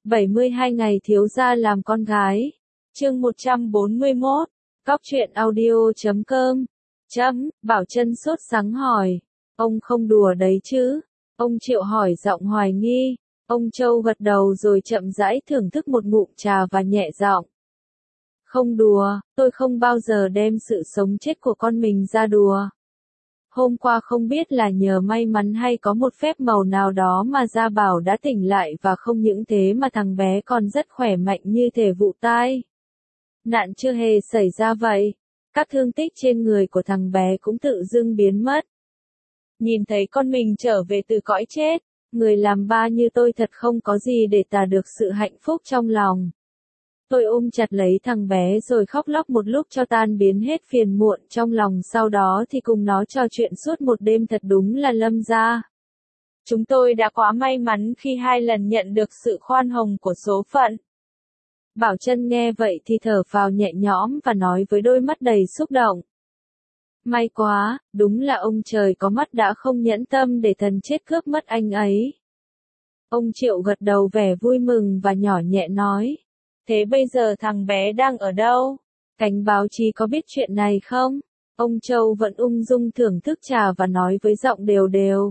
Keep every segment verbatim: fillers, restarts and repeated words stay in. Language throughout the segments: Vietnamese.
bảy mươi hai ngày thiếu gia làm con gái. Chương một trăm bốn mươi mốt. Cóc truyện audio chấm com. Chấm, Bảo Trân sốt sắng hỏi. Ông không đùa đấy chứ? Ông Triệu hỏi giọng hoài nghi. Ông Châu gật đầu rồi chậm rãi thưởng thức một ngụm trà và nhẹ giọng. Không đùa, tôi không bao giờ đem sự sống chết của con mình ra đùa. Hôm qua không biết là nhờ may mắn hay có một phép màu nào đó mà Gia Bảo đã tỉnh lại và không những thế mà thằng bé còn rất khỏe mạnh như thể vụ tai nạn chưa hề xảy ra vậy. Các thương tích trên người của thằng bé cũng tự dưng biến mất. Nhìn thấy con mình trở về từ cõi chết, người làm ba như tôi thật không có gì để tả được sự hạnh phúc trong lòng. Tôi ôm chặt lấy thằng bé rồi khóc lóc một lúc cho tan biến hết phiền muộn trong lòng, sau đó thì cùng nó trò chuyện suốt một đêm, thật đúng là lâm gia. Chúng tôi đã quá may mắn khi hai lần nhận được sự khoan hồng của số phận. Bảo Trân nghe vậy thì thở phào nhẹ nhõm và nói với đôi mắt đầy xúc động. May quá, đúng là ông trời có mắt đã không nhẫn tâm để thần chết cướp mất anh ấy. Ông Triệu gật đầu vẻ vui mừng và nhỏ nhẹ nói. Thế bây giờ thằng bé đang ở đâu? Cánh báo chí có biết chuyện này không? Ông Châu vẫn ung dung thưởng thức trà và nói với giọng đều đều.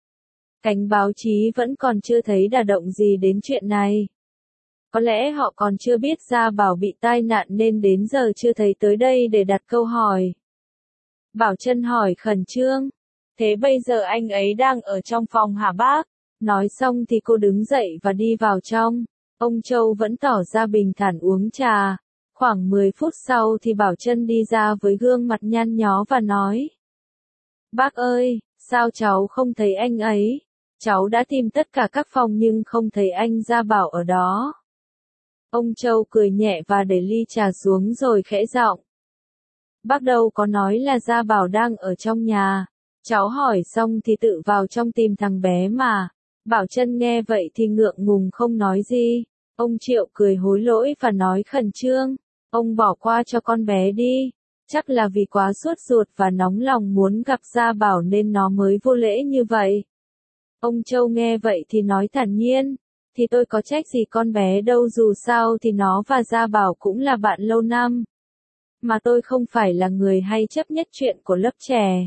Cánh báo chí vẫn còn chưa thấy đả động gì đến chuyện này. Có lẽ họ còn chưa biết Gia Bảo bị tai nạn nên đến giờ chưa thấy tới đây để đặt câu hỏi. Bảo Trân hỏi khẩn trương. Thế bây giờ anh ấy đang ở trong phòng hả bác? Nói xong thì cô đứng dậy và đi vào trong. Ông Châu vẫn tỏ ra bình thản uống trà. Khoảng mười phút sau thì Bảo Trân đi ra với gương mặt nhăn nhó và nói. Bác ơi, sao cháu không thấy anh ấy? Cháu đã tìm tất cả các phòng nhưng không thấy anh Gia Bảo ở đó. Ông Châu cười nhẹ và để ly trà xuống rồi khẽ giọng. Bác đâu có nói là Gia Bảo đang ở trong nhà. Cháu hỏi xong thì tự vào trong tìm thằng bé mà. Bảo Trân nghe vậy thì ngượng ngùng không nói gì. Ông Triệu cười hối lỗi và nói khẩn trương. Ông bỏ qua cho con bé đi. Chắc là vì quá sốt ruột và nóng lòng muốn gặp Gia Bảo nên nó mới vô lễ như vậy. Ông Châu nghe vậy thì nói thản nhiên. Thì tôi có trách gì con bé đâu, dù sao thì nó và Gia Bảo cũng là bạn lâu năm. Mà tôi không phải là người hay chấp nhất chuyện của lớp trẻ.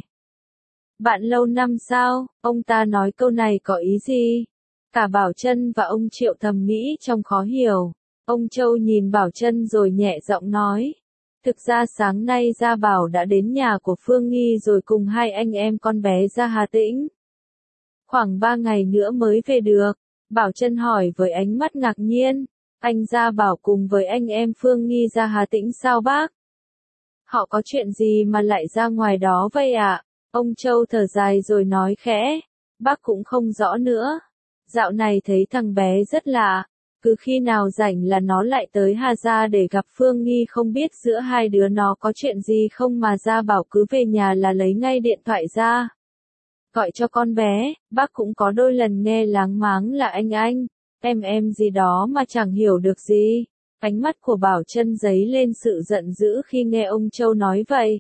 Bạn lâu năm sao? Ông ta nói câu này có ý gì? Cả Bảo Trân và ông Triệu thầm nghĩ trong khó hiểu. Ông Châu nhìn Bảo Trân rồi nhẹ giọng nói. Thực ra sáng nay Gia Bảo đã đến nhà của Phương Nghi rồi cùng hai anh em con bé ra Hà Tĩnh. Khoảng ba ngày nữa mới về được. Bảo Trân hỏi với ánh mắt ngạc nhiên. Anh Gia Bảo cùng với anh em Phương Nghi ra Hà Tĩnh sao bác? Họ có chuyện gì mà lại ra ngoài đó vậy ạ? À? Ông Châu thở dài rồi nói khẽ. Bác cũng không rõ nữa. Dạo này thấy thằng bé rất lạ. Cứ khi nào rảnh là nó lại tới Hà Gia để gặp Phương Nghi, không biết giữa hai đứa nó có chuyện gì không mà Gia Bảo cứ về nhà là lấy ngay điện thoại ra. Gọi cho con bé, bác cũng có đôi lần nghe láng máng là anh anh, em em gì đó mà chẳng hiểu được gì. Ánh mắt của Bảo Trân dấy lên sự giận dữ khi nghe ông Châu nói vậy.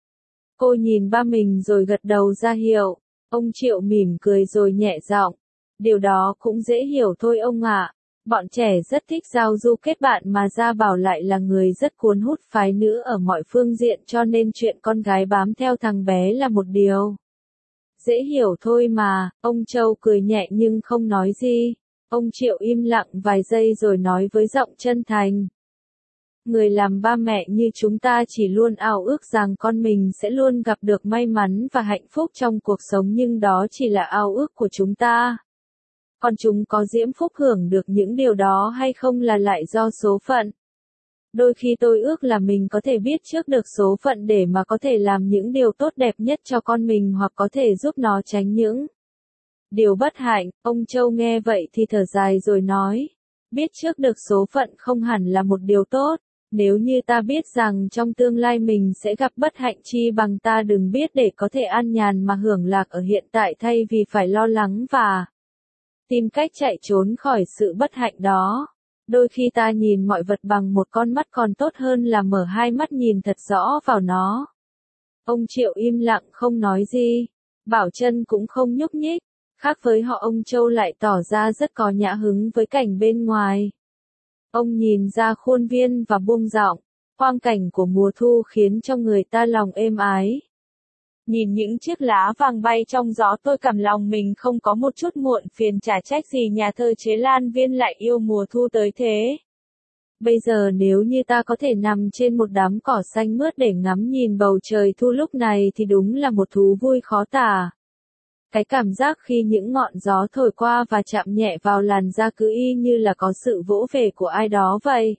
Cô nhìn ba mình rồi gật đầu ra hiệu. Ông Triệu mỉm cười rồi nhẹ giọng. Điều đó cũng dễ hiểu thôi ông ạ. Bọn trẻ rất thích giao du kết bạn mà Gia Bảo lại là người rất cuốn hút phái nữ ở mọi phương diện, cho nên chuyện con gái bám theo thằng bé là một điều dễ hiểu thôi mà. Ông Châu cười nhẹ nhưng không nói gì. Ông Triệu im lặng vài giây rồi nói với giọng chân thành. Người làm ba mẹ như chúng ta chỉ luôn ao ước rằng con mình sẽ luôn gặp được may mắn và hạnh phúc trong cuộc sống, nhưng đó chỉ là ao ước của chúng ta. Còn chúng có diễm phúc hưởng được những điều đó hay không là lại do số phận. Đôi khi tôi ước là mình có thể biết trước được số phận để mà có thể làm những điều tốt đẹp nhất cho con mình, hoặc có thể giúp nó tránh những điều bất hạnh. Ông Châu nghe vậy thì thở dài rồi nói. Biết trước được số phận không hẳn là một điều tốt. Nếu như ta biết rằng trong tương lai mình sẽ gặp bất hạnh, chi bằng ta đừng biết để có thể an nhàn mà hưởng lạc ở hiện tại thay vì phải lo lắng và tìm cách chạy trốn khỏi sự bất hạnh đó. Đôi khi ta nhìn mọi vật bằng một con mắt còn tốt hơn là mở hai mắt nhìn thật rõ vào nó. Ông Triệu im lặng không nói gì. Bảo Trân cũng không nhúc nhích. Khác với họ, ông Châu lại tỏ ra rất có nhã hứng với cảnh bên ngoài. Ông nhìn ra khuôn viên và buông giọng, quang cảnh của mùa thu khiến cho người ta lòng êm ái. Nhìn những chiếc lá vàng bay trong gió, tôi cảm lòng mình không có một chút muộn phiền, chả trách gì nhà thơ chế Lan Viên lại yêu mùa thu tới thế. Bây giờ nếu như ta có thể nằm trên một đám cỏ xanh mướt để ngắm nhìn bầu trời thu lúc này thì đúng là một thú vui khó tả. Cái cảm giác khi những ngọn gió thổi qua và chạm nhẹ vào làn da cứ y như là có sự vỗ về của ai đó vậy.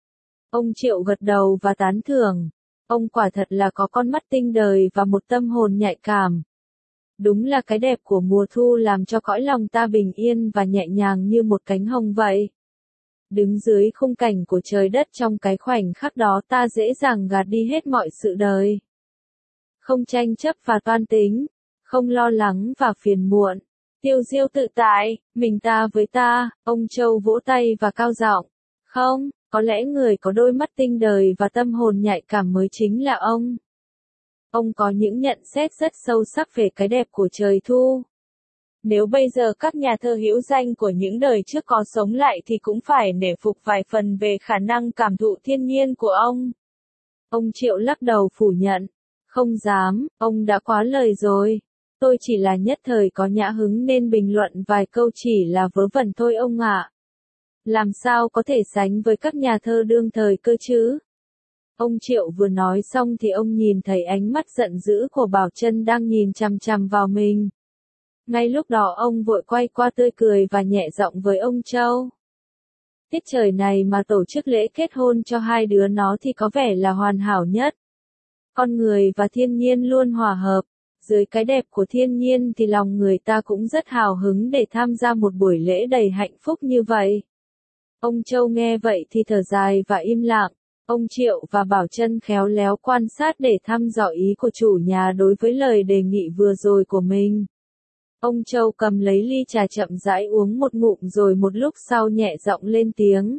Ông Triệu gật đầu và tán thưởng. Ông quả thật là có con mắt tinh đời và một tâm hồn nhạy cảm. Đúng là cái đẹp của mùa thu làm cho cõi lòng ta bình yên và nhẹ nhàng như một cánh hồng vậy. Đứng dưới khung cảnh của trời đất trong cái khoảnh khắc đó, ta dễ dàng gạt đi hết mọi sự đời. Không tranh chấp và toan tính, không lo lắng và phiền muộn, tiêu diêu tự tại, mình ta với ta. Ông Châu vỗ tay và cao giọng. Không, có lẽ người có đôi mắt tinh đời và tâm hồn nhạy cảm mới chính là ông. Ông có những nhận xét rất sâu sắc về cái đẹp của trời thu. Nếu bây giờ các nhà thơ hữu danh của những đời trước có sống lại thì cũng phải nể phục vài phần về khả năng cảm thụ thiên nhiên của ông. Ông Triệu lắc đầu phủ nhận. Không dám, ông đã quá lời rồi. Tôi chỉ là nhất thời có nhã hứng nên bình luận vài câu, chỉ là vớ vẩn thôi ông ạ. Làm sao có thể sánh với các nhà thơ đương thời cơ chứ? Ông Triệu vừa nói xong thì ông nhìn thấy ánh mắt giận dữ của Bảo Trân đang nhìn chằm chằm vào mình. Ngay lúc đó ông vội quay qua tươi cười và nhẹ giọng với ông Châu. Tiết trời này mà tổ chức lễ kết hôn cho hai đứa nó thì có vẻ là hoàn hảo nhất. Con người và thiên nhiên luôn hòa hợp. Dưới cái đẹp của thiên nhiên thì lòng người ta cũng rất hào hứng để tham gia một buổi lễ đầy hạnh phúc như vậy. Ông Châu nghe vậy thì thở dài và im lặng. Ông Triệu và Bảo Trân khéo léo quan sát để thăm dò ý của chủ nhà đối với lời đề nghị vừa rồi của mình. Ông Châu cầm lấy ly trà chậm rãi uống một ngụm rồi một lúc sau nhẹ giọng lên tiếng.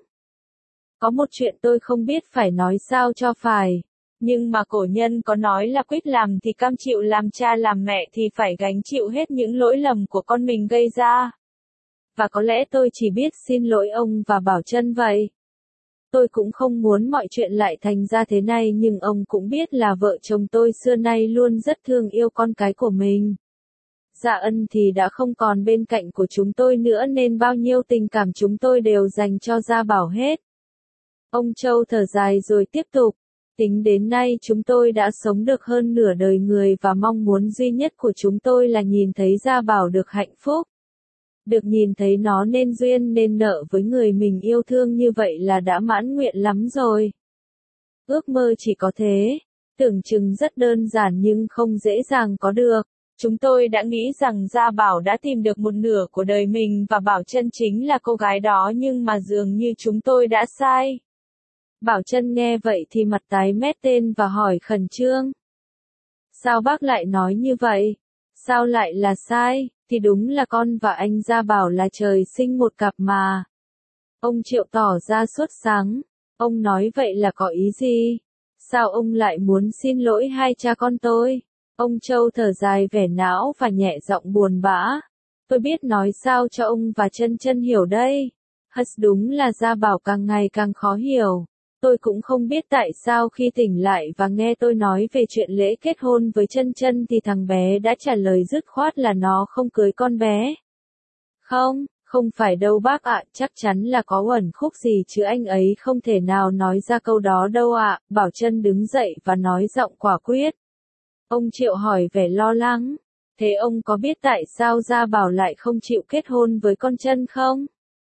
Có một chuyện tôi không biết phải nói sao cho phải. Nhưng mà cổ nhân có nói là quyết làm thì cam chịu, làm cha làm mẹ thì phải gánh chịu hết những lỗi lầm của con mình gây ra. Và có lẽ tôi chỉ biết xin lỗi ông và Bảo Trân vậy. Tôi cũng không muốn mọi chuyện lại thành ra thế này, nhưng ông cũng biết là vợ chồng tôi xưa nay luôn rất thương yêu con cái của mình. Dạ Ân thì đã không còn bên cạnh của chúng tôi nữa nên bao nhiêu tình cảm chúng tôi đều dành cho Gia Bảo hết. Ông Châu thở dài rồi tiếp tục. Tính đến nay chúng tôi đã sống được hơn nửa đời người và mong muốn duy nhất của chúng tôi là nhìn thấy Gia Bảo được hạnh phúc. Được nhìn thấy nó nên duyên nên nợ với người mình yêu thương như vậy là đã mãn nguyện lắm rồi. Ước mơ chỉ có thế, tưởng chừng rất đơn giản nhưng không dễ dàng có được. Chúng tôi đã nghĩ rằng Gia Bảo đã tìm được một nửa của đời mình và Bảo Trân chính là cô gái đó, nhưng mà dường như chúng tôi đã sai. Bảo Trân nghe vậy thì mặt tái mét tên và hỏi khẩn trương. Sao bác lại nói như vậy? Sao lại là sai? Thì đúng là con và anh Gia Bảo là trời sinh một cặp mà. Ông Triệu tỏ ra sốt sắng. Ông nói vậy là có ý gì? Sao ông lại muốn xin lỗi hai cha con tôi? Ông Châu thở dài vẻ não và nhẹ giọng buồn bã. Tôi biết nói sao cho ông và Trân Trân hiểu đây. Hất, đúng là Gia Bảo càng ngày càng khó hiểu. Tôi cũng không biết tại sao khi tỉnh lại và nghe tôi nói về chuyện lễ kết hôn với Trân Trân thì thằng bé đã trả lời dứt khoát là nó không cưới con bé. Không, không phải đâu bác ạ, chắc chắn là có uẩn khúc gì chứ anh ấy không thể nào nói ra câu đó đâu ạ. Bảo Trân đứng dậy và nói giọng quả quyết. Ông Triệu hỏi vẻ lo lắng. Thế ông có biết tại sao Gia Bảo lại không chịu kết hôn với con Trân không?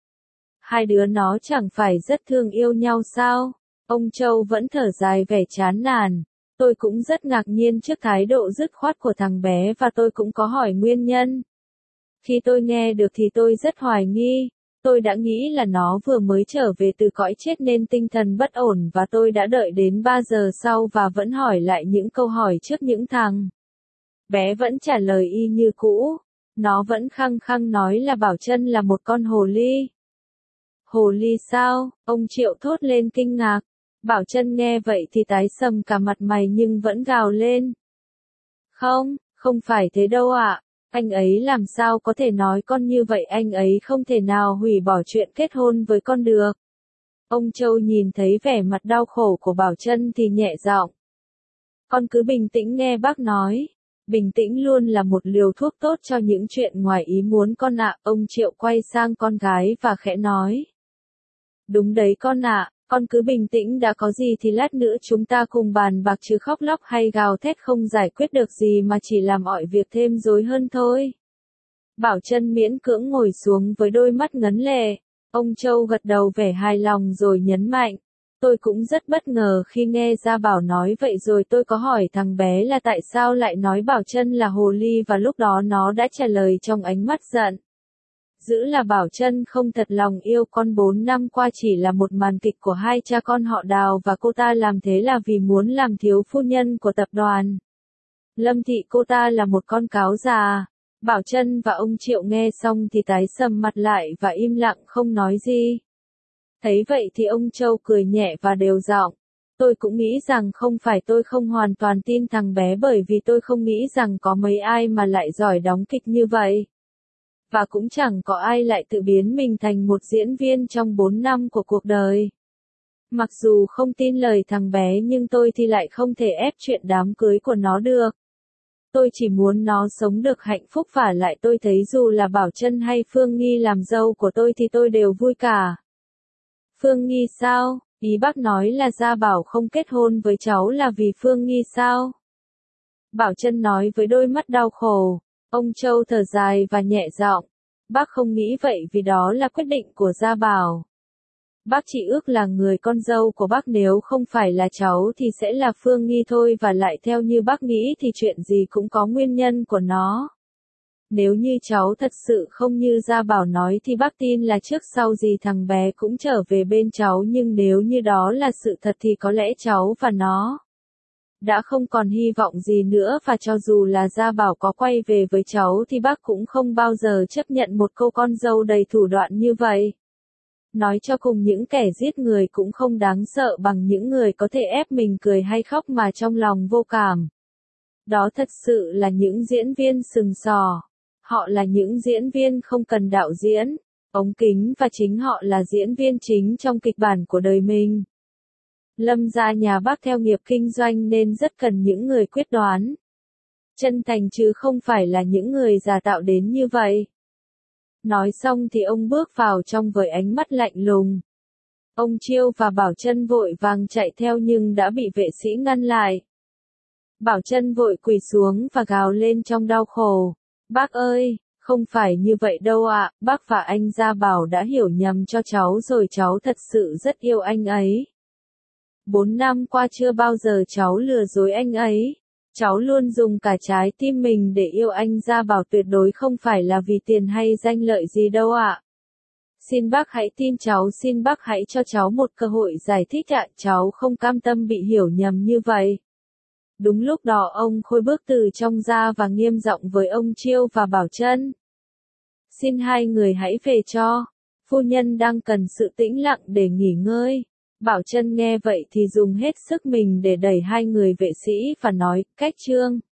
Hai đứa nó chẳng phải rất thương yêu nhau sao? Ông Châu vẫn thở dài vẻ chán nản. Tôi cũng rất ngạc nhiên trước thái độ dứt khoát của thằng bé và tôi cũng có hỏi nguyên nhân. Khi tôi nghe được thì tôi rất hoài nghi. Tôi đã nghĩ là nó vừa mới trở về từ cõi chết nên tinh thần bất ổn và tôi đã đợi đến ba giờ sau và vẫn hỏi lại những câu hỏi trước những thằng. Bé vẫn trả lời y như cũ. Nó vẫn khăng khăng nói là Bảo Trân là một con hồ ly. Hồ ly sao? Ông Triệu thốt lên kinh ngạc. Bảo Trân nghe vậy thì tái sầm cả mặt mày nhưng vẫn gào lên. Không, không phải thế đâu ạ. Anh ấy làm sao có thể nói con như vậy, anh ấy không thể nào hủy bỏ chuyện kết hôn với con được. Ông Châu nhìn thấy vẻ mặt đau khổ của Bảo Trân thì nhẹ giọng. Con cứ bình tĩnh nghe bác nói. Bình tĩnh luôn là một liều thuốc tốt cho những chuyện ngoài ý muốn con ạ. Ông Triệu quay sang con gái và khẽ nói. Đúng đấy con ạ, con cứ bình tĩnh, đã có gì thì lát nữa chúng ta cùng bàn bạc, chứ khóc lóc hay gào thét không giải quyết được gì mà chỉ làm mọi việc thêm rối hơn thôi. Bảo Trân miễn cưỡng ngồi xuống với đôi mắt ngấn lệ. Ông Châu gật đầu vẻ hài lòng rồi nhấn mạnh. Tôi cũng rất bất ngờ khi nghe Gia Bảo nói vậy, rồi tôi có hỏi thằng bé là tại sao lại nói Bảo Trân là hồ ly, và lúc đó nó đã trả lời trong ánh mắt giận dữ là Bảo Trân không thật lòng yêu con, bốn năm qua chỉ là một màn kịch của hai cha con họ Đào, và cô ta làm thế là vì muốn làm thiếu phu nhân của tập đoàn Lâm Thị. Cô ta là một con cáo già. Bảo Trân và ông Triệu nghe xong thì tái sầm mặt lại và im lặng không nói gì. Thấy vậy thì ông Châu cười nhẹ và đều giọng. Tôi cũng nghĩ rằng không phải tôi không hoàn toàn tin thằng bé, bởi vì tôi không nghĩ rằng có mấy ai mà lại giỏi đóng kịch như vậy. Và cũng chẳng có ai lại tự biến mình thành một diễn viên trong bốn năm của cuộc đời. Mặc dù không tin lời thằng bé nhưng tôi thì lại không thể ép chuyện đám cưới của nó được. Tôi chỉ muốn nó sống được hạnh phúc, và lại tôi thấy dù là Bảo Trân hay Phương Nghi làm dâu của tôi thì tôi đều vui cả. Phương Nghi sao? Ý bác nói là Gia Bảo không kết hôn với cháu là vì Phương Nghi sao? Bảo Trân nói với đôi mắt đau khổ. Ông Châu thở dài và nhẹ giọng. Bác không nghĩ vậy, vì đó là quyết định của Gia Bảo. Bác chỉ ước là người con dâu của bác nếu không phải là cháu thì sẽ là Phương Nghi thôi, và lại theo như bác nghĩ thì chuyện gì cũng có nguyên nhân của nó. Nếu như cháu thật sự không như Gia Bảo nói thì bác tin là trước sau gì thằng bé cũng trở về bên cháu, nhưng nếu như đó là sự thật thì có lẽ cháu và nó đã không còn hy vọng gì nữa, và cho dù là Gia Bảo có quay về với cháu thì bác cũng không bao giờ chấp nhận một cô con dâu đầy thủ đoạn như vậy. Nói cho cùng, những kẻ giết người cũng không đáng sợ bằng những người có thể ép mình cười hay khóc mà trong lòng vô cảm. Đó thật sự là những diễn viên sừng sò. Họ là những diễn viên không cần đạo diễn, ống kính, và chính họ là diễn viên chính trong kịch bản của đời mình. Lâm gia nhà bác theo nghiệp kinh doanh nên rất cần những người quyết đoán, chân thành, chứ không phải là những người giả tạo đến như vậy. Nói xong thì ông bước vào trong với ánh mắt lạnh lùng. Ông Chiêu và Bảo Trân vội vàng chạy theo nhưng đã bị vệ sĩ ngăn lại. Bảo Trân vội quỳ xuống và gào lên trong đau khổ. Bác ơi, không phải như vậy đâu ạ, bác và anh Gia Bảo đã hiểu nhầm cho cháu rồi, cháu thật sự rất yêu anh ấy. Bốn năm qua chưa bao giờ cháu lừa dối anh ấy. Cháu luôn dùng cả trái tim mình để yêu anh Gia Bảo, tuyệt đối không phải là vì tiền hay danh lợi gì đâu ạ. Xin bác hãy tin cháu, xin bác hãy cho cháu một cơ hội giải thích ạ, cháu không cam tâm bị hiểu nhầm như vậy. Đúng lúc đó ông Khôi bước từ trong ra và nghiêm giọng với ông Chiêu và Bảo Trân. Xin hai người hãy về cho. Phu nhân đang cần sự tĩnh lặng để nghỉ ngơi. Bảo Trân nghe vậy thì dùng hết sức mình để đẩy hai người vệ sĩ và nói, cách trương.